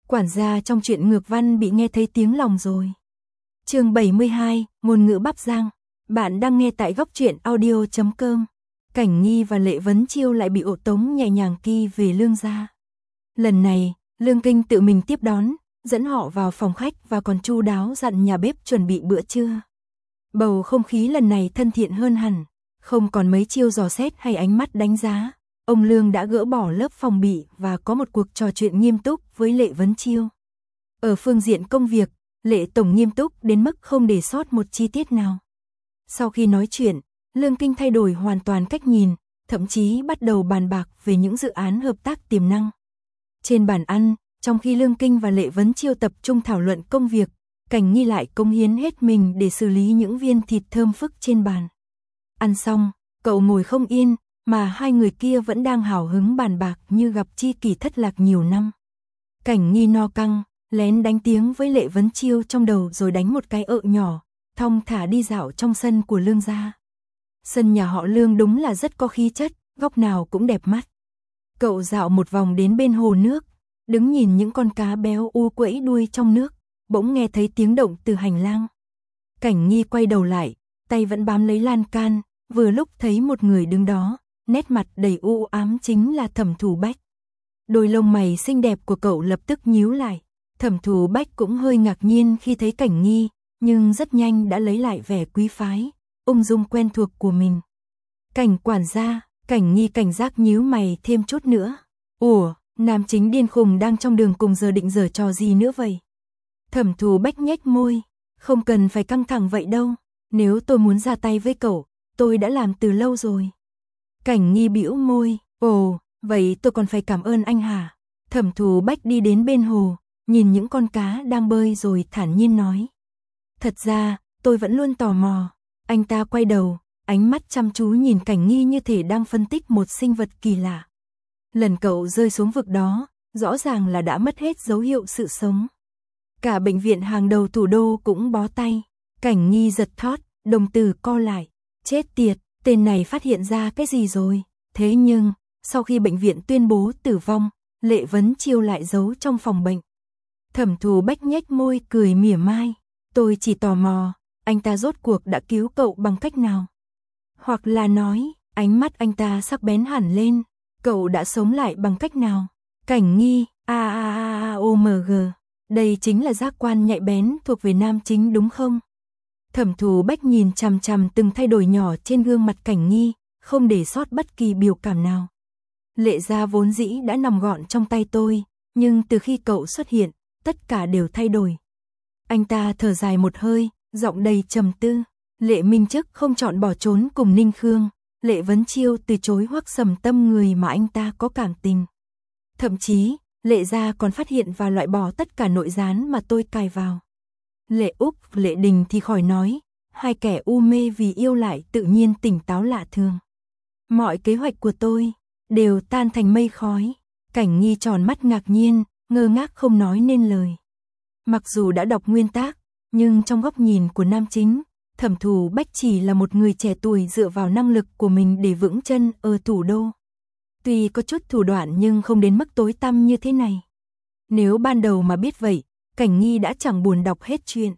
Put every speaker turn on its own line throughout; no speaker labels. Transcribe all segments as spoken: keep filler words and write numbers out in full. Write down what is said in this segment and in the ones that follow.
Quản gia trong truyện ngược văn bị nghe thấy tiếng lòng rồi. Chương bảy mươi hai, ngôn ngữ bắp rang. Bạn đang nghe tại góc truyện audio chấm com. Cảnh Nghi và Lệ Vấn Chiêu lại bị ổ tống nhẹ nhàng kỳ về Lương gia. Lần này, Lương Kinh tự mình tiếp đón, dẫn họ vào phòng khách và còn chu đáo dặn nhà bếp chuẩn bị bữa trưa. Bầu không khí lần này thân thiện hơn hẳn, không còn mấy chiêu dò xét hay ánh mắt đánh giá. Ông Lương đã gỡ bỏ lớp phòng bị và có một cuộc trò chuyện nghiêm túc với Lệ Vấn Chiêu. Ở phương diện công việc, Lệ Tổng nghiêm túc đến mức không để sót một chi tiết nào. Sau khi nói chuyện, Lương Kinh thay đổi hoàn toàn cách nhìn, thậm chí bắt đầu bàn bạc về những dự án hợp tác tiềm năng. Trên bàn ăn, trong khi Lương Kinh và Lệ Vấn Chiêu tập trung thảo luận công việc, Cảnh Nghi lại cống hiến hết mình để xử lý những viên thịt thơm phức trên bàn. Ăn xong, cậu ngồi không yên, mà hai người kia vẫn đang hào hứng bàn bạc như gặp tri kỷ thất lạc nhiều năm. Cảnh Nghi no căng, lén đánh tiếng với Lệ Vấn Chiêu trong đầu rồi đánh một cái ợ nhỏ, thong thả đi dạo trong sân của Lương gia. Sân nhà họ Lương đúng là rất có khí chất, góc nào cũng đẹp mắt. Cậu dạo một vòng đến bên hồ nước, đứng nhìn những con cá béo u quẫy đuôi trong nước, bỗng nghe thấy tiếng động từ hành lang. Cảnh Nghi quay đầu lại, tay vẫn bám lấy lan can, vừa lúc thấy một người đứng đó, nét mặt đầy u ám chính là Thẩm Thù Bách. Đôi lông mày xinh đẹp của cậu lập tức nhíu lại. Thẩm Thù Bách cũng hơi ngạc nhiên khi thấy Cảnh Nghi, nhưng rất nhanh đã lấy lại vẻ quý phái, ung dung quen thuộc của mình. Cảnh quản gia, Cảnh Nghi cảnh giác nhíu mày thêm chút nữa. Ủa, nam chính điên khùng đang trong đường cùng giờ định giở trò gì nữa vậy? Thẩm Thù Bách nhếch môi, không cần phải căng thẳng vậy đâu, nếu tôi muốn ra tay với cậu, tôi đã làm từ lâu rồi. Cảnh Nghi bĩu môi, ồ, vậy tôi còn phải cảm ơn anh hả? Thẩm Thù Bách đi đến bên hồ, nhìn những con cá đang bơi rồi thản nhiên nói. Thật ra, tôi vẫn luôn tò mò. Anh ta quay đầu, ánh mắt chăm chú nhìn Cảnh Nghi như thể đang phân tích một sinh vật kỳ lạ. Lần cậu rơi xuống vực đó, rõ ràng là đã mất hết dấu hiệu sự sống. Cả bệnh viện hàng đầu thủ đô cũng bó tay. Cảnh Nghi giật thót, đồng tử co lại. Chết tiệt, tên này phát hiện ra cái gì rồi? Thế nhưng, sau khi bệnh viện tuyên bố tử vong, Lệ Vấn Chiêu lại giấu trong phòng bệnh. Thẩm Thù Bách nhếch môi cười mỉa mai. Tôi chỉ tò mò, anh ta rốt cuộc đã cứu cậu bằng cách nào? Hoặc là nói, ánh mắt anh ta sắc bén hẳn lên, cậu đã sống lại bằng cách nào? Cảnh Nghi, a a a a o m g, đây chính là giác quan nhạy bén thuộc về nam chính đúng không? Thẩm Thù Bách nhìn chằm chằm từng thay đổi nhỏ trên gương mặt Cảnh Nghi, không để sót bất kỳ biểu cảm nào. Lệ gia vốn dĩ đã nằm gọn trong tay tôi, nhưng từ khi cậu xuất hiện, tất cả đều thay đổi. Anh ta thở dài một hơi, giọng đầy trầm tư. Lệ Minh Chức không chọn bỏ trốn cùng Ninh Khương, Lệ Vấn Chiêu từ chối Hoắc Sầm Tâm người mà anh ta có cảm tình. Thậm chí, Lệ gia còn phát hiện và loại bỏ tất cả nội gián mà tôi cài vào. Lệ Úc, Lệ Đình thì khỏi nói, hai kẻ u mê vì yêu lại tự nhiên tỉnh táo lạ thường. Mọi kế hoạch của tôi đều tan thành mây khói. Cảnh Nghi tròn mắt ngạc nhiên, ngơ ngác không nói nên lời. Mặc dù đã đọc nguyên tác, nhưng trong góc nhìn của nam chính, Thẩm Thù Bách chỉ là một người trẻ tuổi dựa vào năng lực của mình để vững chân ở thủ đô. Tuy có chút thủ đoạn nhưng không đến mức tối tăm như thế này. Nếu ban đầu mà biết vậy, Cảnh Nghi đã chẳng buồn đọc hết chuyện.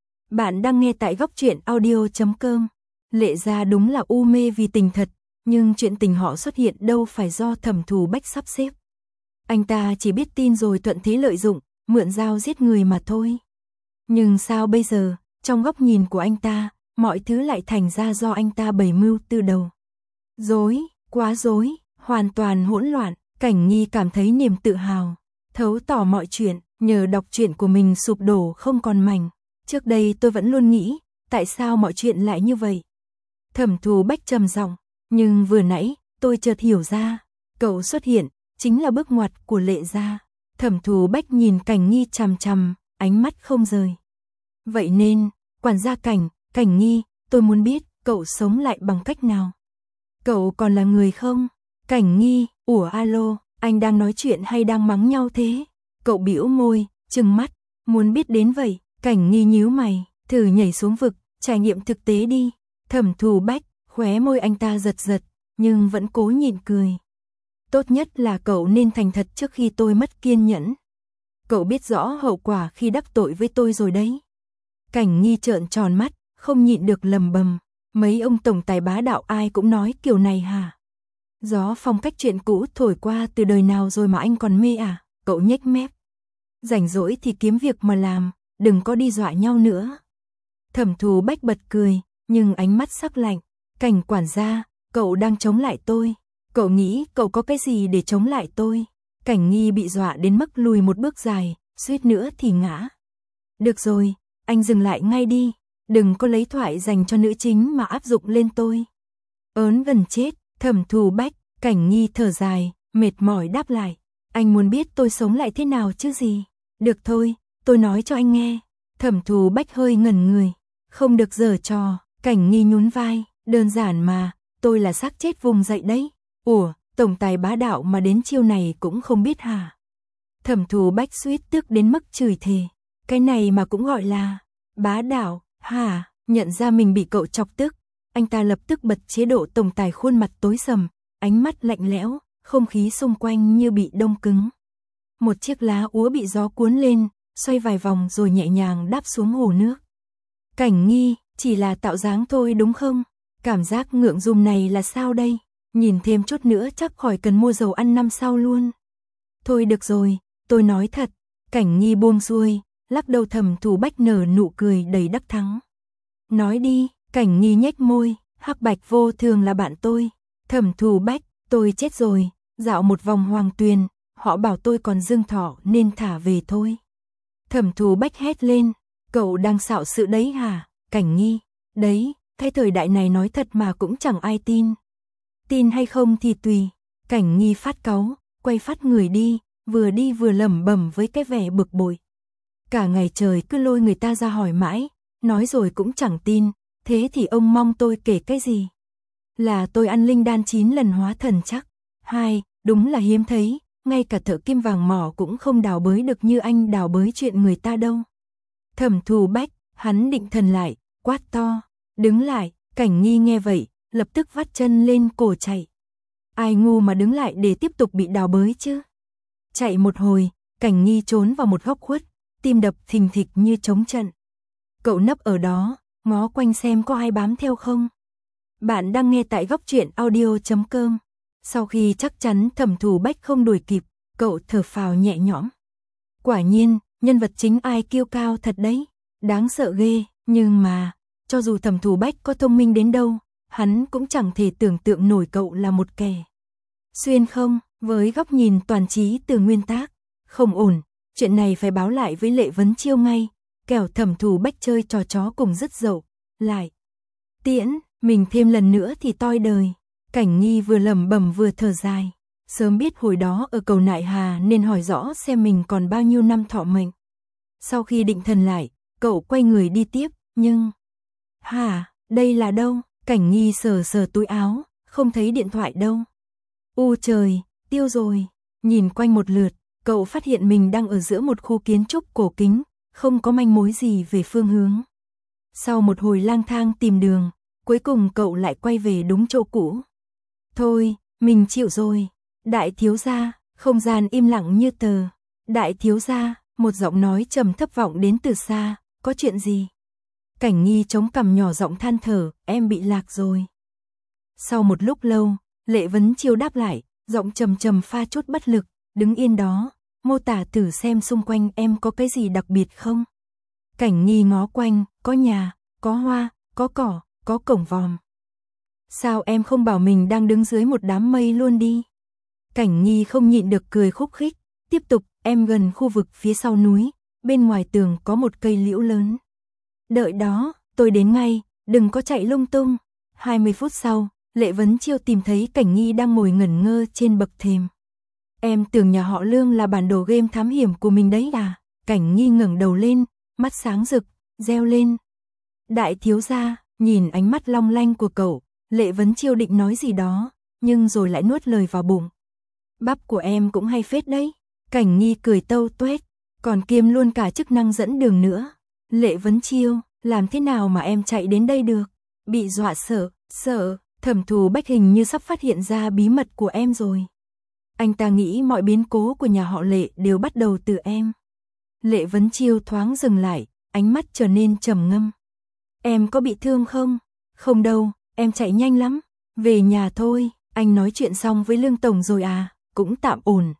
Bạn đang nghe tại góc truyện audio chấm com. Lệ gia đúng là u mê vì tình thật, nhưng chuyện tình họ xuất hiện đâu phải do Thẩm Thù Bách sắp xếp. Anh ta chỉ biết tin rồi thuận thế lợi dụng, mượn dao giết người mà thôi. Nhưng sao bây giờ, trong góc nhìn của anh ta, mọi thứ lại thành ra do anh ta bày mưu từ đầu. Dối, quá dối, hoàn toàn hỗn loạn. Cảnh Nghi cảm thấy niềm tự hào, thấu tỏ mọi chuyện, nhờ đọc truyện của mình sụp đổ không còn mảnh. Trước đây tôi vẫn luôn nghĩ, tại sao mọi chuyện lại như vậy? Thẩm Thù Bách trầm giọng, nhưng vừa nãy, tôi chợt hiểu ra, cậu xuất hiện, chính là bước ngoặt của Lệ gia. Thẩm Thù Bách nhìn Cảnh Nghi chằm chằm, ánh mắt không rời. Vậy nên, quản gia Cảnh, Cảnh Nghi, tôi muốn biết, cậu sống lại bằng cách nào? Cậu còn là người không? Cảnh Nghi, ủa alo, anh đang nói chuyện hay đang mắng nhau thế? Cậu bĩu môi, trừng mắt, muốn biết đến vậy. Cảnh Nghi nhíu mày, thử nhảy xuống vực, trải nghiệm thực tế đi. Thẩm Thù Bách, khóe môi anh ta giật giật, nhưng vẫn cố nhịn cười. Tốt nhất là cậu nên thành thật trước khi tôi mất kiên nhẫn. Cậu biết rõ hậu quả khi đắc tội với tôi rồi đấy. Cảnh Nghi trợn tròn mắt, không nhịn được lầm bầm. Mấy ông tổng tài bá đạo ai cũng nói kiểu này hả? Gió phong cách chuyện cũ thổi qua từ đời nào rồi mà anh còn mê à? Cậu nhếch mép. Rảnh rỗi thì kiếm việc mà làm, đừng có đi dọa nhau nữa. Thẩm Thù Bách bật cười, nhưng ánh mắt sắc lạnh. Cảnh quản gia, cậu đang chống lại tôi. Cậu nghĩ cậu có cái gì để chống lại tôi? Cảnh Nghi bị dọa đến mức lùi một bước dài, suýt nữa thì ngã. Được rồi, anh dừng lại ngay đi. Đừng có lấy thoại dành cho nữ chính mà áp dụng lên tôi. Ớn gần chết, Thẩm Thù Bách, Cảnh Nghi thở dài, mệt mỏi đáp lại. Anh muốn biết tôi sống lại thế nào chứ gì? Được thôi, tôi nói cho anh nghe. Thẩm Thù Bách hơi ngẩn người. Không được giở trò, Cảnh Nghi nhún vai. Đơn giản mà, tôi là xác chết vùng dậy đấy. Ủa, tổng tài bá đạo mà đến chiêu này cũng không biết hả? Thẩm Thù Bách suýt tức đến mức chửi thề. Cái này mà cũng gọi là bá đạo, hả? Nhận ra mình bị cậu chọc tức, anh ta lập tức bật chế độ tổng tài khuôn mặt tối sầm, ánh mắt lạnh lẽo, không khí xung quanh như bị đông cứng. Một chiếc lá úa bị gió cuốn lên, xoay vài vòng rồi nhẹ nhàng đáp xuống hồ nước. Cảnh Nghi, chỉ là tạo dáng thôi đúng không? Cảm giác ngượng ngùng này là sao đây? Nhìn thêm chút nữa chắc khỏi cần mua dầu ăn năm sau luôn. Thôi được rồi, tôi nói thật. Cảnh Nghi buông xuôi, lắc đầu. Thẩm Thù Bách nở nụ cười đầy đắc thắng. Nói đi, Cảnh Nghi nhếch môi, Hắc Bạch Vô Thường là bạn tôi. Thẩm Thù Bách, tôi chết rồi, dạo một vòng Hoàng Tuyền, họ bảo tôi còn dương thọ nên thả về thôi. Thẩm Thù Bách hét lên, cậu đang xạo sự đấy hả? Cảnh Nghi, đấy, cái thời đại này nói thật mà cũng chẳng ai tin. Tin hay không thì tùy. Cảnh Nghi phát cáu, quay phát người đi, vừa đi vừa lẩm bẩm với cái vẻ bực bội. Cả ngày trời cứ lôi người ta ra hỏi mãi, nói rồi cũng chẳng tin, thế thì ông mong tôi kể cái gì? Là tôi ăn linh đan chín lần hóa thần chắc. Hai, đúng là hiếm thấy, ngay cả thợ kim vàng mỏ cũng không đào bới được như anh đào bới chuyện người ta đâu. Thẩm Thù Bách, hắn định thần lại, quát to, đứng lại. Cảnh Nghi nghe vậy, lập tức vắt chân lên cổ chạy. Ai ngu mà đứng lại để tiếp tục bị đào bới chứ? Chạy một hồi, Cảnh Nghi trốn vào một góc khuất, tim đập thình thịch như trống trận. Cậu nấp ở đó, ngó quanh xem có ai bám theo không. Bạn đang nghe tại góc truyện audio chấm com. Sau khi chắc chắn Thẩm Thù Bách không đuổi kịp, cậu thở phào nhẹ nhõm. Quả nhiên, nhân vật chính ai kiêu cao thật đấy, đáng sợ ghê, nhưng mà, cho dù Thẩm Thù Bách có thông minh đến đâu, hắn cũng chẳng thể tưởng tượng nổi cậu là một kẻ xuyên không, với góc nhìn toàn trí từ nguyên tác. Không ổn, chuyện này phải báo lại với Lệ Vấn Chiêu ngay, kẻo Thẩm Thù Bách chơi trò chó cùng dứt dậu, lại tiễn mình thêm lần nữa thì toi đời. Cảnh Nghi vừa lẩm bẩm vừa thở dài, sớm biết hồi đó ở cầu Nại Hà nên hỏi rõ xem mình còn bao nhiêu năm thọ mệnh. Sau khi định thần lại, cậu quay người đi tiếp, nhưng hả, đây là đâu? Cảnh Nghi sờ sờ túi áo, không thấy điện thoại đâu. U trời, tiêu rồi. Nhìn quanh một lượt, cậu phát hiện mình đang ở giữa một khu kiến trúc cổ kính, không có manh mối gì về phương hướng. Sau một hồi lang thang tìm đường, cuối cùng cậu lại quay về đúng chỗ cũ. Thôi, mình chịu rồi. Đại thiếu gia, không gian im lặng như tờ. Đại thiếu gia, một giọng nói trầm thấp vọng đến từ xa, có chuyện gì? Cảnh Nghi chống cằm nhỏ giọng than thở, em bị lạc rồi. Sau một lúc lâu, Lệ Vấn Chiêu đáp lại, giọng trầm trầm pha chút bất lực, đứng yên đó, mô tả thử xem xung quanh em có cái gì đặc biệt không? Cảnh Nghi ngó quanh, có nhà, có hoa, có cỏ, có cổng vòm. Sao em không bảo mình đang đứng dưới một đám mây luôn đi? Cảnh Nghi không nhịn được cười khúc khích, tiếp tục, em gần khu vực phía sau núi, bên ngoài tường có một cây liễu lớn. Đợi đó, tôi đến ngay, đừng có chạy lung tung. hai mươi phút sau, Lệ Vấn Chiêu tìm thấy Cảnh Nghi đang ngồi ngẩn ngơ trên bậc thềm. Em tưởng nhà họ Lương là bản đồ game thám hiểm của mình đấy à? Cảnh Nghi ngẩng đầu lên, mắt sáng rực, reo lên. Đại thiếu gia, nhìn ánh mắt long lanh của cậu, Lệ Vấn Chiêu định nói gì đó, nhưng rồi lại nuốt lời vào bụng. Bắp của em cũng hay phết đấy. Cảnh Nghi cười tâu tuét, còn kiêm luôn cả chức năng dẫn đường nữa. Lệ Vấn Chiêu, làm thế nào mà em chạy đến đây được? Bị dọa sợ, sợ, Thẩm Thù Bách hình như sắp phát hiện ra bí mật của em rồi. Anh ta nghĩ mọi biến cố của nhà họ Lệ đều bắt đầu từ em. Lệ Vấn Chiêu thoáng dừng lại, ánh mắt trở nên trầm ngâm. Em có bị thương không? Không đâu, em chạy nhanh lắm. Về nhà thôi, anh nói chuyện xong với Lương Tổng rồi à, cũng tạm ổn.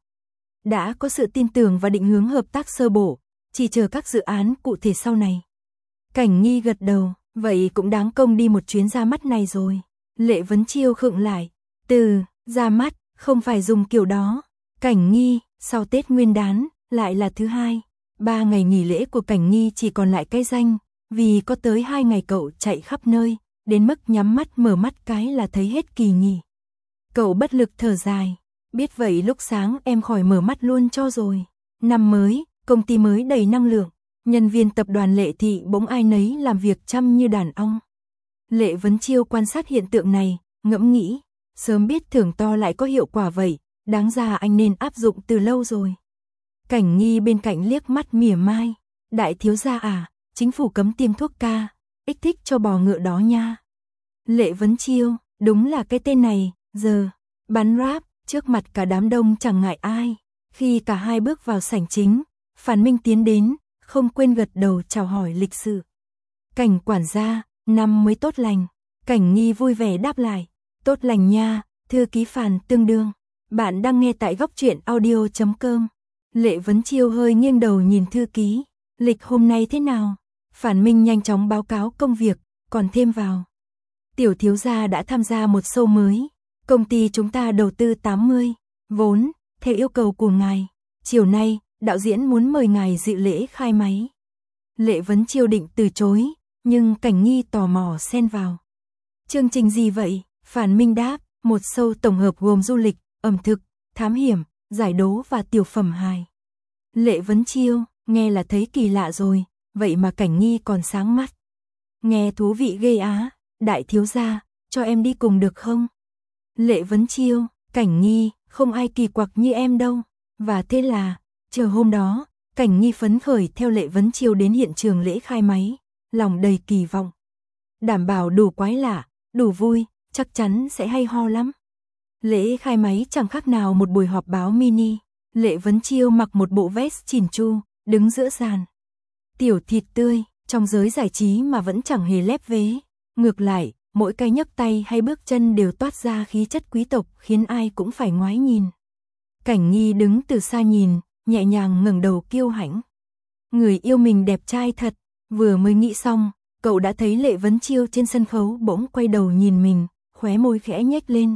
Đã có sự tin tưởng và định hướng hợp tác sơ bộ, chỉ chờ các dự án cụ thể sau này. Cảnh Nghi gật đầu, vậy cũng đáng công đi một chuyến ra mắt này rồi. Lệ Vấn Chiêu khựng lại, từ, ra mắt, không phải dùng kiểu đó. Cảnh Nghi, sau Tết Nguyên đán, lại là thứ hai. Ba ngày nghỉ lễ của Cảnh Nghi chỉ còn lại cái danh, vì có tới hai ngày cậu chạy khắp nơi, đến mức nhắm mắt mở mắt cái là thấy hết kỳ nghỉ. Cậu bất lực thở dài, biết vậy lúc sáng em khỏi mở mắt luôn cho rồi. Năm mới, công ty mới đầy năng lượng, nhân viên tập đoàn Lệ Thị bỗng ai nấy làm việc chăm như đàn ong. Lệ Vấn Chiêu quan sát hiện tượng này, ngẫm nghĩ, sớm biết thưởng to lại có hiệu quả vậy, đáng ra anh nên áp dụng từ lâu rồi. Cảnh Nghi bên cạnh liếc mắt mỉa mai, đại thiếu gia à, chính phủ cấm tiêm thuốc ca, ích thích cho bò ngựa đó nha. Lệ Vấn Chiêu, đúng là cái tên này, giờ, bắn rap, trước mặt cả đám đông chẳng ngại ai. Khi cả hai bước vào sảnh chính, Phản Minh tiến đến, không quên gật đầu chào hỏi lịch sự. Cảnh quản gia, năm mới tốt lành. Cảnh Nghi vui vẻ đáp lại, tốt lành nha, thư ký Phàn tương đương. Bạn đang nghe tại góc truyện audio chấm com. Lệ Vấn Chiêu hơi nghiêng đầu nhìn thư ký, lịch hôm nay thế nào? Phản Minh nhanh chóng báo cáo công việc, còn thêm vào. Tiểu thiếu gia đã tham gia một show mới, công ty chúng ta đầu tư tám mươi, vốn, theo yêu cầu của ngài. Chiều nay, đạo diễn muốn mời ngài dự lễ khai máy. Lệ Vấn Chiêu định từ chối, nhưng Cảnh Nghi tò mò xen vào. Chương trình gì vậy? Phản Minh đáp, một show tổng hợp gồm du lịch, ẩm thực, thám hiểm, giải đố và tiểu phẩm hài. Lệ Vấn Chiêu, nghe là thấy kỳ lạ rồi, vậy mà Cảnh Nghi còn sáng mắt. Nghe thú vị ghê á, đại thiếu gia, cho em đi cùng được không? Lệ Vấn Chiêu, Cảnh Nghi, không ai kỳ quặc như em đâu. Và thế là, chờ hôm đó, Cảnh Nghi phấn khởi theo Lệ Vấn Chiêu đến hiện trường lễ khai máy, lòng đầy kỳ vọng. Đảm bảo đủ quái lạ, đủ vui, chắc chắn sẽ hay ho lắm. Lễ khai máy chẳng khác nào một buổi họp báo mini. Lệ Vấn Chiêu mặc một bộ vest chỉn chu, đứng giữa sàn. Tiểu thịt tươi, trong giới giải trí mà vẫn chẳng hề lép vế. Ngược lại, mỗi cái nhấc tay hay bước chân đều toát ra khí chất quý tộc khiến ai cũng phải ngoái nhìn. Cảnh Nghi đứng từ xa nhìn, nhẹ nhàng ngẩng đầu kiêu hãnh. Người yêu mình đẹp trai thật, vừa mới nghĩ xong, cậu đã thấy Lệ Vấn Chiêu trên sân khấu bỗng quay đầu nhìn mình, khóe môi khẽ nhếch lên.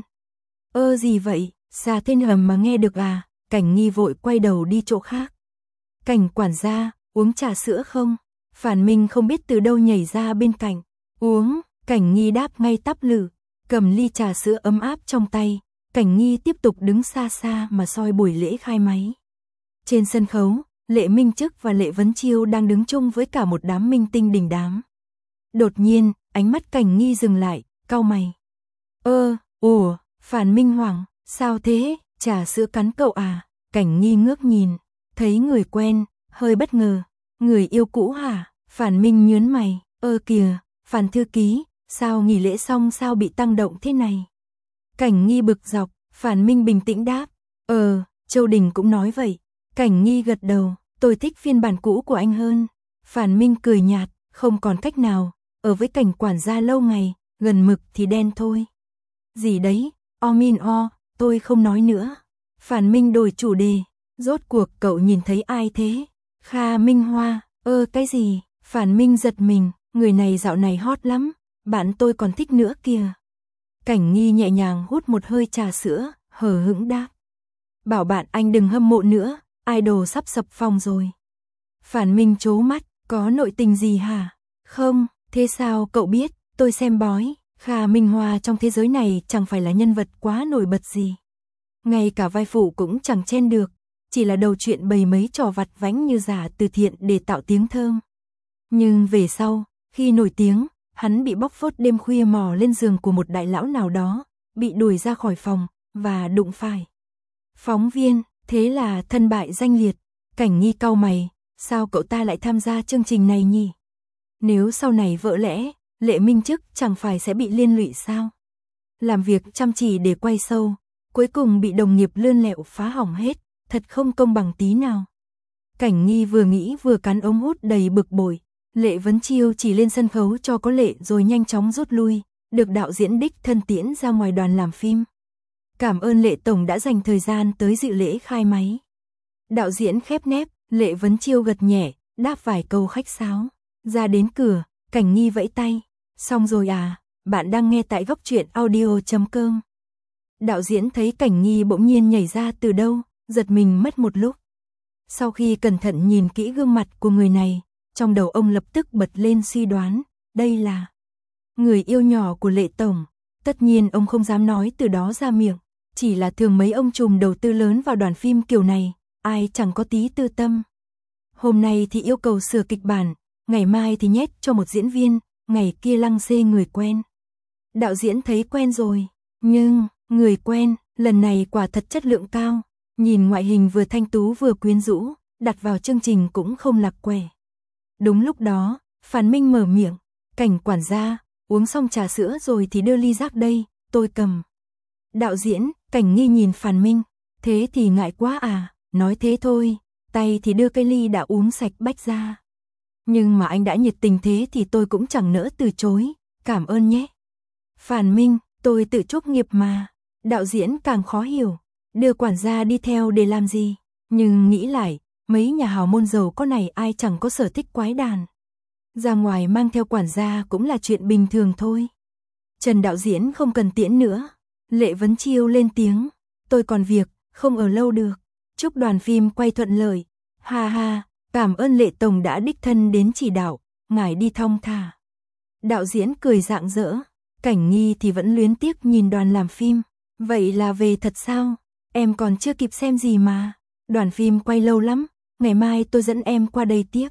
Ơ gì vậy, xa tên hầm mà nghe được à? Cảnh Nghi vội quay đầu đi chỗ khác. Cảnh quản gia, uống trà sữa không? Phản Minh không biết từ đâu nhảy ra bên cạnh. Uống, Cảnh Nghi đáp ngay tắp lự, cầm ly trà sữa ấm áp trong tay. Cảnh Nghi tiếp tục đứng xa xa mà soi buổi lễ khai máy. Trên sân khấu, Lệ Minh Chức và Lệ Vấn Chiêu đang đứng chung với cả một đám minh tinh đình đám. Đột nhiên, ánh mắt Cảnh Nghi dừng lại, cau mày. Ơ, ủa, Phản Minh hoảng, sao thế, trà sữa cắn cậu à? Cảnh Nghi ngước nhìn, thấy người quen, hơi bất ngờ. Người yêu cũ hả? Phản Minh nhớn mày, ơ kìa, Phản thư ký, sao nghỉ lễ xong sao bị tăng động thế này? Cảnh Nghi bực dọc, Phản Minh bình tĩnh đáp, ờ, Châu Đình cũng nói vậy. Cảnh Nghi gật đầu, tôi thích phiên bản cũ của anh hơn. Phản Minh cười nhạt, không còn cách nào, ở với Cảnh quản gia lâu ngày, gần mực thì đen thôi. Gì đấy, o min o, tôi không nói nữa. Phản Minh đổi chủ đề, rốt cuộc cậu nhìn thấy ai thế? Kha Minh Hoa, ơ cái gì? Phản Minh giật mình, người này dạo này hot lắm, bạn tôi còn thích nữa kìa. Cảnh Nghi nhẹ nhàng hút một hơi trà sữa, hờ hững đáp. Bảo bạn anh đừng hâm mộ nữa, idol sắp sập phòng rồi. Phản Minh trố mắt, có nội tình gì hả? Không, thế sao cậu biết, tôi xem bói. Kha Minh Hoa trong thế giới này chẳng phải là nhân vật quá nổi bật gì. Ngay cả vai phụ cũng chẳng chen được, chỉ là đầu chuyện bày mấy trò vặt vãnh như giả từ thiện để tạo tiếng thơm. Nhưng về sau, khi nổi tiếng, hắn bị bóc phốt đêm khuya mò lên giường của một đại lão nào đó, bị đuổi ra khỏi phòng, và đụng phải phóng viên, thế là thân bại danh liệt. Cảnh Nghi cau mày, sao cậu ta lại tham gia chương trình này nhỉ? Nếu sau này vỡ lẽ, Lệ Minh Chức chẳng phải sẽ bị liên lụy sao? Làm việc chăm chỉ để quay show, cuối cùng bị đồng nghiệp lươn lẹo phá hỏng hết, thật không công bằng tí nào. Cảnh Nghi vừa nghĩ vừa cắn ống hút đầy bực bội. Lệ Vấn Chiêu chỉ lên sân khấu cho có lệ rồi nhanh chóng rút lui, được đạo diễn đích thân tiễn ra ngoài đoàn làm phim. Cảm ơn Lệ Tổng đã dành thời gian tới dự lễ khai máy. Đạo diễn khép nép, Lệ Vấn Chiêu gật nhẹ, đáp vài câu khách sáo. Ra đến cửa, Cảnh Nghi vẫy tay. Xong rồi à, bạn đang nghe tại góc truyện audio chấm com. Đạo diễn thấy Cảnh Nghi bỗng nhiên nhảy ra từ đâu, giật mình mất một lúc. Sau khi cẩn thận nhìn kỹ gương mặt của người này, trong đầu ông lập tức bật lên suy đoán, đây là người yêu nhỏ của Lệ Tổng. Tất nhiên ông không dám nói từ đó ra miệng, chỉ là thường mấy ông trùm đầu tư lớn vào đoàn phim kiểu này, ai chẳng có tí tư tâm. Hôm nay thì yêu cầu sửa kịch bản, ngày mai thì nhét cho một diễn viên, ngày kia lăng xê người quen. Đạo diễn thấy quen rồi, nhưng người quen lần này quả thật chất lượng cao, nhìn ngoại hình vừa thanh tú vừa quyến rũ, đặt vào chương trình cũng không lạc quẻ. Đúng lúc đó, Phàn Minh mở miệng, Cảnh quản gia, uống xong trà sữa rồi thì đưa ly rác đây, tôi cầm. Đạo diễn, Cảnh Nghi nhìn Phàn Minh, thế thì ngại quá à, nói thế thôi, tay thì đưa cái ly đã uống sạch bách ra. Nhưng mà anh đã nhiệt tình thế thì tôi cũng chẳng nỡ từ chối, cảm ơn nhé. Phàn Minh, tôi tự chuốc nghiệp mà. Đạo diễn càng khó hiểu, đưa quản gia đi theo để làm gì, nhưng nghĩ lại, mấy nhà hào môn giàu có này ai chẳng có sở thích quái đàn. Ra ngoài mang theo quản gia cũng là chuyện bình thường thôi. Trần đạo diễn không cần tiễn nữa. Lệ Vấn Chiêu lên tiếng, tôi còn việc, không ở lâu được. Chúc đoàn phim quay thuận lợi. Ha ha, cảm ơn Lệ Tổng đã đích thân đến chỉ đạo, ngài đi thong thả. Đạo diễn cười rạng rỡ, Cảnh Nghi thì vẫn luyến tiếc nhìn đoàn làm phim. Vậy là về thật sao? Em còn chưa kịp xem gì mà. Đoàn phim quay lâu lắm, ngày mai tôi dẫn em qua đây tiếp.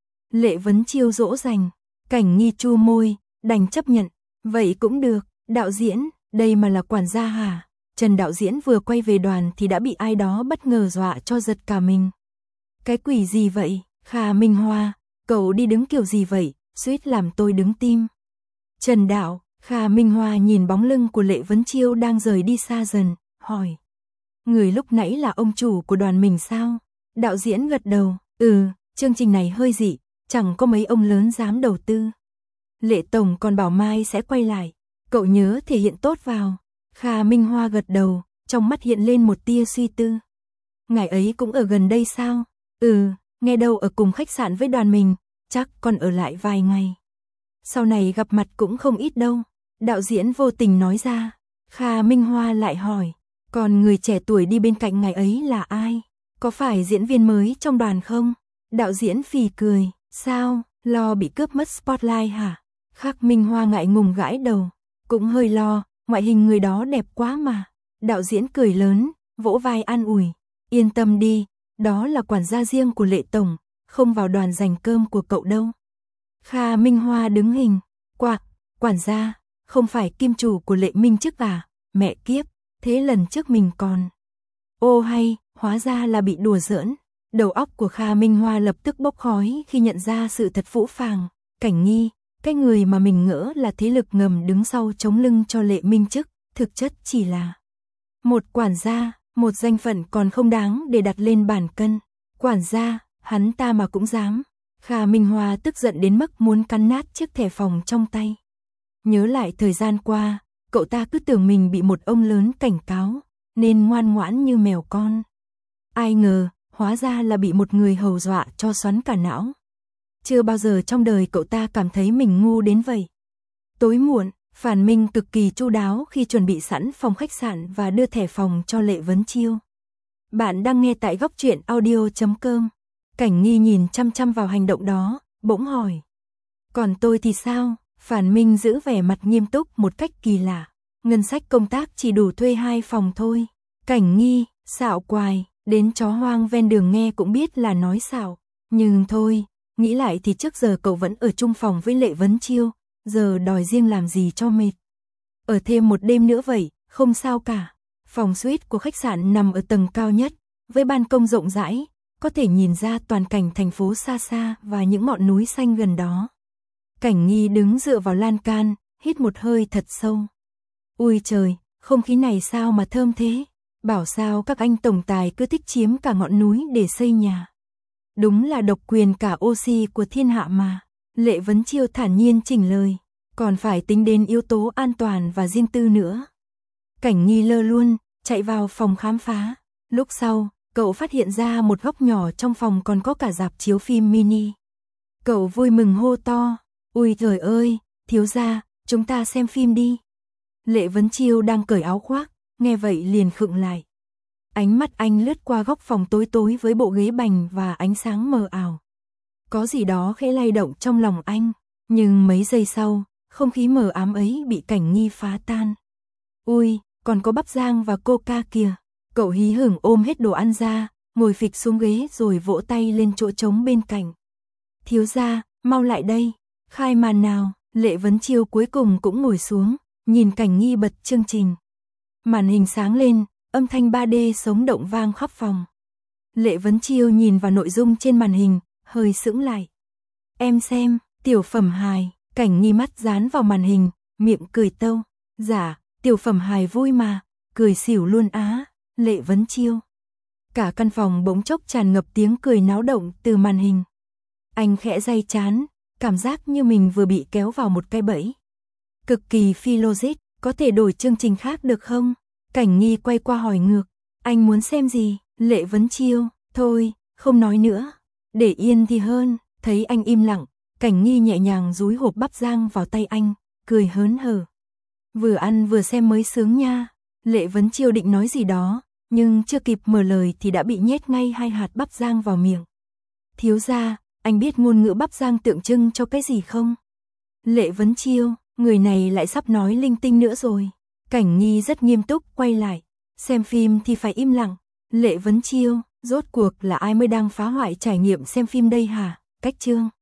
Lệ Vấn Chiêu dỗ dành, Cảnh Nghi chu môi, đành chấp nhận. Vậy cũng được, đạo diễn, đây mà là quản gia hả? Trần đạo diễn vừa quay về đoàn thì đã bị ai đó bất ngờ dọa cho giật cả mình. Cái quỷ gì vậy? Kha Minh Hoa, cậu đi đứng kiểu gì vậy? Suýt làm tôi đứng tim. Trần đạo, Kha Minh Hoa nhìn bóng lưng của Lệ Vấn Chiêu đang rời đi xa dần, hỏi. Người lúc nãy là ông chủ của đoàn mình sao? Đạo diễn gật đầu, ừ, chương trình này hơi dị, chẳng có mấy ông lớn dám đầu tư. Lệ Tổng còn bảo mai sẽ quay lại, cậu nhớ thể hiện tốt vào. Kha Minh Hoa gật đầu, trong mắt hiện lên một tia suy tư. Ngài ấy cũng ở gần đây sao? Ừ, nghe đâu ở cùng khách sạn với đoàn mình, chắc còn ở lại vài ngày. Sau này gặp mặt cũng không ít đâu. Đạo diễn vô tình nói ra. Kha Minh Hoa lại hỏi, còn người trẻ tuổi đi bên cạnh ngài ấy là ai? Có phải diễn viên mới trong đoàn không? Đạo diễn phì cười, sao, lo bị cướp mất spotlight hả? Khắc Minh Hoa ngại ngùng gãi đầu, cũng hơi lo, ngoại hình người đó đẹp quá mà. Đạo diễn cười lớn, vỗ vai an ủi, yên tâm đi, đó là quản gia riêng của Lệ Tổng, không vào đoàn dành cơm của cậu đâu. Kha Minh Hoa đứng hình, quạc, quản gia, không phải kim chủ của Lệ Minh Chức à? Mẹ kiếp, thế lần trước mình còn. Ô hay, hóa ra là bị đùa giỡn. Đầu óc của Kha Minh Hoa lập tức bốc khói khi nhận ra sự thật phũ phàng. Cảnh Nghi, cái người mà mình ngỡ là thế lực ngầm đứng sau chống lưng cho Lệ Minh Chức, thực chất chỉ là một quản gia, một danh phận còn không đáng để đặt lên bàn cân. Quản gia, hắn ta mà cũng dám. Kha Minh Hoa tức giận đến mức muốn cắn nát chiếc thẻ phòng trong tay. Nhớ lại thời gian qua, cậu ta cứ tưởng mình bị một ông lớn cảnh cáo, nên ngoan ngoãn như mèo con. Ai ngờ, hóa ra là bị một người hầu dọa cho xoắn cả não. Chưa bao giờ trong đời cậu ta cảm thấy mình ngu đến vậy. Tối muộn, Phàn Minh cực kỳ chu đáo khi chuẩn bị sẵn phòng khách sạn và đưa thẻ phòng cho Lệ Vấn Chiêu. Bạn đang nghe tại góc truyện audio chấm com. Cảnh Nghi nhìn chăm chăm vào hành động đó, bỗng hỏi. Còn tôi thì sao? Phàn Minh giữ vẻ mặt nghiêm túc một cách kỳ lạ. Ngân sách công tác chỉ đủ thuê hai phòng thôi. Cảnh Nghi, xạo quài, đến chó hoang ven đường nghe cũng biết là nói xạo. Nhưng thôi, nghĩ lại thì trước giờ cậu vẫn ở chung phòng với Lệ Vấn Chiêu, giờ đòi riêng làm gì cho mệt. Ở thêm một đêm nữa vậy, không sao cả. Phòng suite của khách sạn nằm ở tầng cao nhất, với ban công rộng rãi, có thể nhìn ra toàn cảnh thành phố xa xa và những ngọn núi xanh gần đó. Cảnh Nghi đứng dựa vào lan can, hít một hơi thật sâu. Ui trời, không khí này sao mà thơm thế? Bảo sao các anh tổng tài cứ thích chiếm cả ngọn núi để xây nhà. Đúng là độc quyền cả oxy của thiên hạ mà. Lệ Vấn Chiêu thản nhiên chỉnh lời. Còn phải tính đến yếu tố an toàn và riêng tư nữa. Cảnh Nghi lơ luôn, chạy vào phòng khám phá. Lúc sau, cậu phát hiện ra một góc nhỏ trong phòng còn có cả rạp chiếu phim mini. Cậu vui mừng hô to. Ui trời ơi, thiếu gia, chúng ta xem phim đi. Lệ Vấn Chiêu đang cởi áo khoác, nghe vậy liền khựng lại. Ánh mắt anh lướt qua góc phòng tối tối với bộ ghế bành và ánh sáng mờ ảo. Có gì đó khẽ lay động trong lòng anh, nhưng mấy giây sau, không khí mờ ám ấy bị Cảnh Nghi phá tan. Ui, còn có bắp rang và coca kìa. Cậu hí hửng ôm hết đồ ăn ra, ngồi phịch xuống ghế rồi vỗ tay lên chỗ trống bên cạnh. Thiếu gia, mau lại đây, khai màn nào. Lệ Vấn Chiêu cuối cùng cũng ngồi xuống, nhìn Cảnh Nghi bật chương trình. Màn hình sáng lên, âm thanh ba D sống động vang khắp phòng. Lệ Vấn Chiêu nhìn vào nội dung trên màn hình, hơi sững lại. Em xem, tiểu phẩm hài. Cảnh Nghi mắt dán vào màn hình, miệng cười tâu. Dạ, tiểu phẩm hài vui mà, cười xỉu luôn á. Lệ Vấn Chiêu. Cả căn phòng bỗng chốc tràn ngập tiếng cười náo động từ màn hình. Anh khẽ day chán, cảm giác như mình vừa bị kéo vào một cái bẫy. Cực kỳ phi logic, có thể đổi chương trình khác được không? Cảnh Nghi quay qua hỏi ngược. Anh muốn xem gì? Lệ Vấn Chiêu. Thôi, không nói nữa. Để yên thì hơn. Thấy anh im lặng, Cảnh Nghi nhẹ nhàng dúi hộp bắp rang vào tay anh, cười hớn hở. Vừa ăn vừa xem mới sướng nha. Lệ Vấn Chiêu định nói gì đó, nhưng chưa kịp mở lời thì đã bị nhét ngay hai hạt bắp rang vào miệng. Thiếu gia, anh biết ngôn ngữ bắp rang tượng trưng cho cái gì không? Lệ Vấn Chiêu, người này lại sắp nói linh tinh nữa rồi. Cảnh Nghi rất nghiêm túc quay lại. Xem phim thì phải im lặng. Lệ Vấn Chiêu, rốt cuộc là ai mới đang phá hoại trải nghiệm xem phim đây hả? Cách chương.